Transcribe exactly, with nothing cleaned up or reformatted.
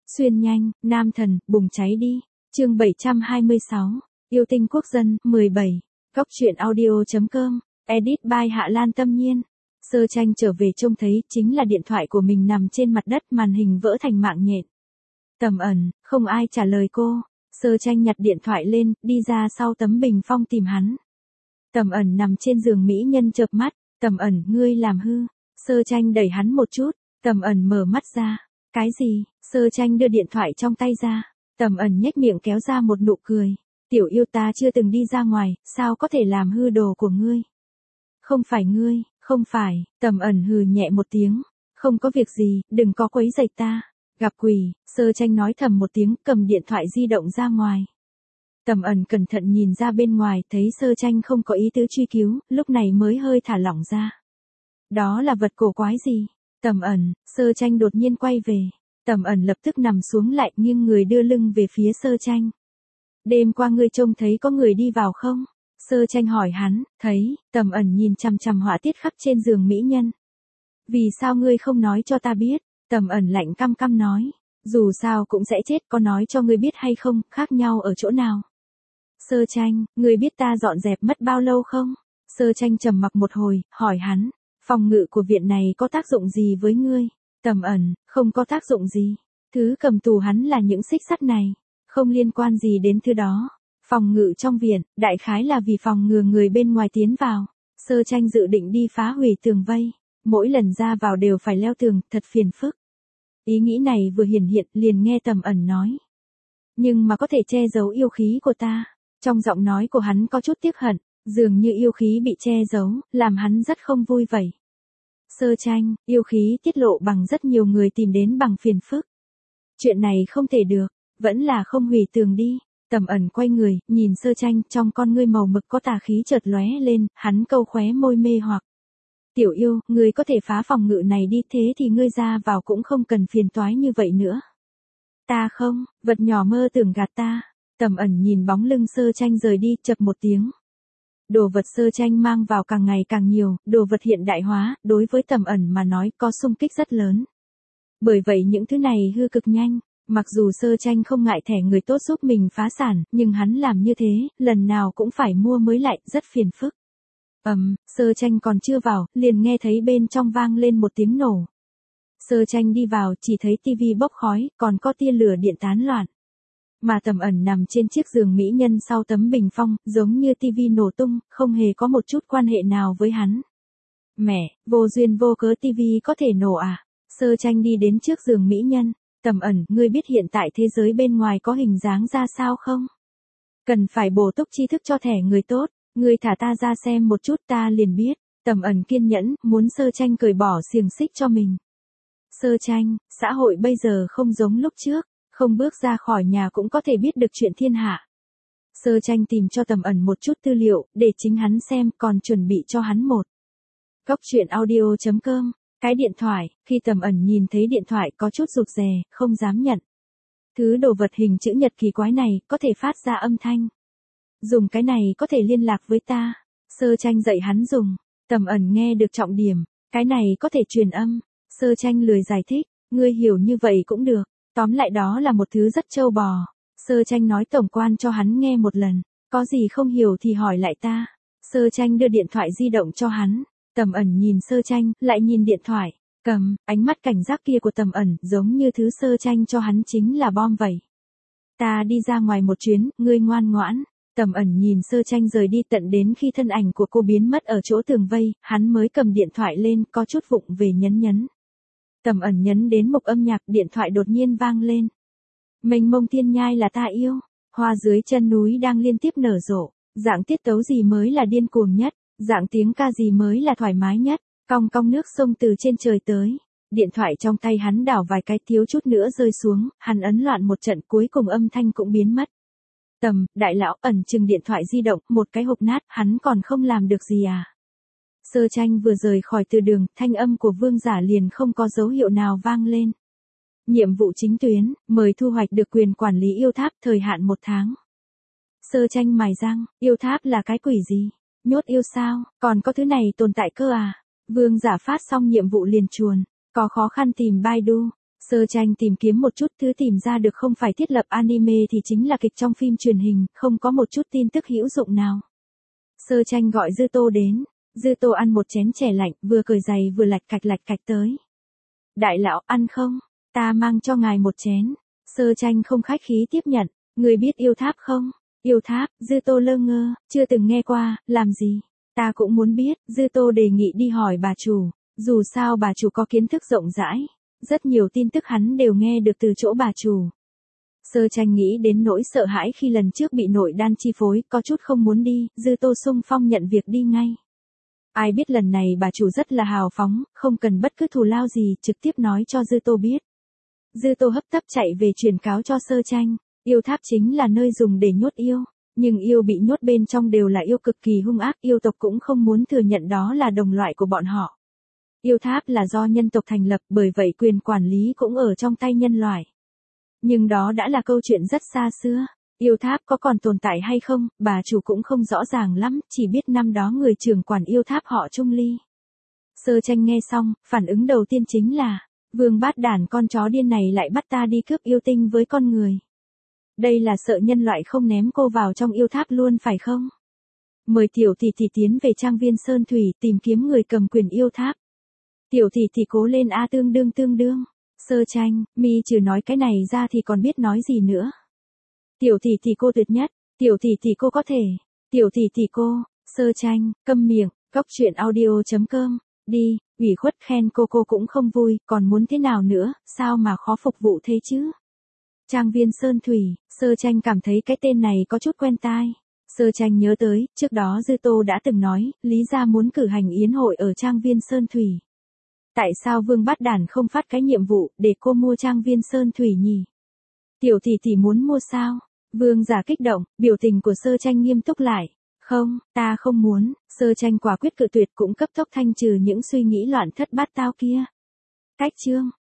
Xuyên nhanh, nam thần, bùng cháy đi. Chương bảy trăm hai mươi sáu. Yêu tinh quốc dân, mười bảy. Góc truyện audio.com. Edit by Hạ Lan Tâm Nhiên. Sơ Tranh trở về trông thấy chính là điện thoại của mình nằm trên mặt đất, màn hình vỡ thành mạng nhện. Tầm ẩn, không ai trả lời cô. Sơ Tranh nhặt điện thoại lên, đi ra sau tấm bình phong tìm hắn. Tầm ẩn nằm trên giường mỹ nhân chợp mắt. Tầm ẩn, ngươi làm hư. Sơ Tranh đẩy hắn một chút. Tầm ẩn mở mắt ra. Cái gì? Sơ Tranh đưa điện thoại trong tay ra. Tầm ẩn nhếch miệng kéo ra một nụ cười. Tiểu yêu, ta chưa từng đi ra ngoài, sao có thể làm hư đồ của ngươi? Không phải ngươi, không phải. Tầm ẩn hừ nhẹ một tiếng. Không có việc gì, đừng có quấy rầy ta. Gặp quỷ. Sơ Tranh nói thầm một tiếng, cầm điện thoại di động ra ngoài. Tầm ẩn cẩn thận nhìn ra bên ngoài, thấy Sơ Tranh không có ý tứ truy cứu, lúc này mới hơi thả lỏng ra. Đó là vật cổ quái gì? Tầm ẩn. Sơ Tranh đột nhiên quay về. Tầm ẩn lập tức nằm xuống lại, nghiêng người đưa lưng về phía Sơ Tranh. Đêm qua ngươi trông thấy có người đi vào không? Sơ Tranh hỏi hắn. Thấy. Tầm ẩn nhìn chằm chằm họa tiết khắc trên giường mỹ nhân. Vì sao ngươi không nói cho ta biết? Tầm ẩn lạnh căm căm nói. Dù sao cũng sẽ chết, có nói cho ngươi biết hay không, khác nhau ở chỗ nào? Sơ Tranh, ngươi biết ta dọn dẹp mất bao lâu không? Sơ Tranh trầm mặc một hồi, hỏi hắn. Phòng ngự của viện này có tác dụng gì với ngươi? Tầm ẩn, không có tác dụng gì. Thứ cầm tù hắn là những xích sắt này. Không liên quan gì đến thứ đó. Phòng ngự trong viện, đại khái là vì phòng ngừa người bên ngoài tiến vào. Sơ Tranh dự định đi phá hủy tường vây. Mỗi lần ra vào đều phải leo tường, thật phiền phức. Ý nghĩ này vừa hiển hiện, liền nghe Tầm ẩn nói. Nhưng mà có thể che giấu yêu khí của ta. Trong giọng nói của hắn có chút tiếc hận, dường như yêu khí bị che giấu, làm hắn rất không vui vậy. Sơ Tranh, yêu khí tiết lộ bằng rất nhiều người tìm đến bằng phiền phức. Chuyện này không thể được, vẫn là không hủy tường đi. Tầm ẩn quay người, nhìn Sơ Tranh, trong con ngươi màu mực có tà khí chợt lóe lên, hắn câu khóe môi mê hoặc. Tiểu yêu, ngươi có thể phá phòng ngự này đi, thế thì ngươi ra vào cũng không cần phiền toái như vậy nữa. Ta không, vật nhỏ mơ tưởng gạt ta. Tầm ẩn nhìn bóng lưng Sơ Tranh rời đi, chập một tiếng. Đồ vật Sơ Tranh mang vào càng ngày càng nhiều, đồ vật hiện đại hóa, đối với Tầm ẩn mà nói có xung kích rất lớn. Bởi vậy những thứ này hư cực nhanh, mặc dù Sơ Tranh không ngại thẻ người tốt giúp mình phá sản, nhưng hắn làm như thế, lần nào cũng phải mua mới lại, rất phiền phức. Ầm, um, Sơ Tranh còn chưa vào, liền nghe thấy bên trong vang lên một tiếng nổ. Sơ Tranh đi vào, chỉ thấy tivi bốc khói, còn có tia lửa điện tán loạn. Mà Tầm ẩn nằm trên chiếc giường mỹ nhân sau tấm bình phong, giống như tivi nổ tung, không hề có một chút quan hệ nào với hắn. Mẹ, vô duyên vô cớ tivi có thể nổ à? Sơ Tranh đi đến trước giường mỹ nhân. Tầm ẩn, ngươi biết hiện tại thế giới bên ngoài có hình dáng ra sao không? Cần phải bổ túc tri thức cho thẻ người tốt, ngươi thả ta ra xem một chút ta liền biết. Tầm ẩn kiên nhẫn, muốn Sơ Tranh cởi bỏ xiềng xích cho mình. Sơ Tranh, xã hội bây giờ không giống lúc trước. Không bước ra khỏi nhà cũng có thể biết được chuyện thiên hạ. Sơ Tranh tìm cho Tầm ẩn một chút tư liệu, để chính hắn xem, còn chuẩn bị cho hắn một. Góc truyện audio.com. Cái điện thoại, khi Tầm ẩn nhìn thấy điện thoại có chút rụt rè, không dám nhận. Thứ đồ vật hình chữ nhật kỳ quái này, có thể phát ra âm thanh. Dùng cái này có thể liên lạc với ta. Sơ Tranh dạy hắn dùng. Tầm ẩn nghe được trọng điểm. Cái này có thể truyền âm. Sơ Tranh lười giải thích. Ngươi hiểu như vậy cũng được. Tóm lại đó là một thứ rất trâu bò. Sơ Tranh nói tổng quan cho hắn nghe một lần. Có gì không hiểu thì hỏi lại ta. Sơ Tranh đưa điện thoại di động cho hắn. Tầm ẩn nhìn Sơ Tranh, lại nhìn điện thoại. Cầm, ánh mắt cảnh giác kia của Tầm ẩn, giống như thứ Sơ Tranh cho hắn chính là bom vậy. Ta đi ra ngoài một chuyến, ngươi ngoan ngoãn. Tầm ẩn nhìn Sơ Tranh rời đi, tận đến khi thân ảnh của cô biến mất ở chỗ tường vây, hắn mới cầm điện thoại lên, có chút vụng về nhấn nhấn. Tầm ẩn nhấn đến mục âm nhạc, điện thoại đột nhiên vang lên. Mênh mông thiên nhai là ta yêu, hoa dưới chân núi đang liên tiếp nở rộ, dạng tiết tấu gì mới là điên cuồng nhất, dạng tiếng ca gì mới là thoải mái nhất, cong cong nước sông từ trên trời tới. Điện thoại trong tay hắn đảo vài cái thiếu chút nữa rơi xuống, hắn ấn loạn một trận cuối cùng âm thanh cũng biến mất. Tầm, đại lão ẩn chừng điện thoại di động, một cái hộp nát, hắn còn không làm được gì à? Sơ Tranh vừa rời khỏi từ đường, thanh âm của Vương Giả liền không có dấu hiệu nào vang lên. Nhiệm vụ chính tuyến, mời thu hoạch được quyền quản lý yêu tháp, thời hạn một tháng. Sơ Tranh mài răng, yêu tháp là cái quỷ gì? Nhốt yêu sao? Còn có thứ này tồn tại cơ à? Vương Giả phát xong nhiệm vụ liền chuồn, có khó khăn tìm Baidu. Sơ tranh tìm kiếm một chút, thứ tìm ra được không phải thiết lập anime thì chính là kịch trong phim truyền hình, không có một chút tin tức hữu dụng nào. Sơ tranh gọi Dư Tô đến, Dư Tô ăn một chén chè lạnh, vừa cởi giày vừa lạch cạch lạch cạch tới. Đại lão, ăn không? Ta mang cho ngài một chén. Sơ tranh không khách khí tiếp nhận, người biết yêu tháp không? Yêu tháp, Dư Tô lơ ngơ, chưa từng nghe qua, làm gì? Ta cũng muốn biết, Dư Tô đề nghị đi hỏi bà chủ, dù sao bà chủ có kiến thức rộng rãi, rất nhiều tin tức hắn đều nghe được từ chỗ bà chủ. Sơ tranh nghĩ đến nỗi sợ hãi khi lần trước bị nội đan chi phối, có chút không muốn đi, Dư Tô xung phong nhận việc đi ngay. Ai biết lần này bà chủ rất là hào phóng, không cần bất cứ thù lao gì, trực tiếp nói cho Dư Tô biết. Dư Tô hấp tấp chạy về truyền cáo cho Sơ tranh, yêu tháp chính là nơi dùng để nhốt yêu, nhưng yêu bị nhốt bên trong đều là yêu cực kỳ hung ác, yêu tộc cũng không muốn thừa nhận đó là đồng loại của bọn họ. Yêu tháp là do nhân tộc thành lập, bởi vậy quyền quản lý cũng ở trong tay nhân loại. Nhưng đó đã là câu chuyện rất xa xưa. Yêu tháp có còn tồn tại hay không, bà chủ cũng không rõ ràng lắm, chỉ biết năm đó người trưởng quản yêu tháp họ Trung Ly. Sơ tranh nghe xong, phản ứng đầu tiên chính là, vương bát đản con chó điên này lại bắt ta đi cướp yêu tinh với con người. Đây là sợ nhân loại không ném cô vào trong yêu tháp luôn phải không? Mời tiểu tỷ tỷ tiến về trang viên Sơn Thủy tìm kiếm người cầm quyền yêu tháp. Tiểu tỷ tỷ cố lên a tương đương tương đương. Sơ tranh, mi trừ nói cái này ra thì còn biết nói gì nữa. Tiểu tỷ tỷ cô tuyệt nhất, tiểu tỷ tỷ cô có thể, tiểu tỷ tỷ cô, Sơ tranh, câm miệng, góc truyện audio chấm com, đi, ủy khuất khen cô cô cũng không vui, còn muốn thế nào nữa, sao mà khó phục vụ thế chứ? Trang viên Sơn Thủy, Sơ tranh cảm thấy cái tên này có chút quen tai. Sơ tranh nhớ tới, trước đó Dư Tô đã từng nói, Lý gia muốn cử hành yến hội ở trang viên Sơn Thủy. Tại sao Vương Bát Đản không phát cái nhiệm vụ để cô mua trang viên Sơn Thủy nhỉ? Tiểu tỷ tỷ muốn mua sao? Vương giả kích động, biểu tình của Sơ tranh nghiêm túc lại. Không, ta không muốn, Sơ tranh quả quyết cự tuyệt cũng cấp tốc thanh trừ những suy nghĩ loạn thất bát tao kia. Cách chương.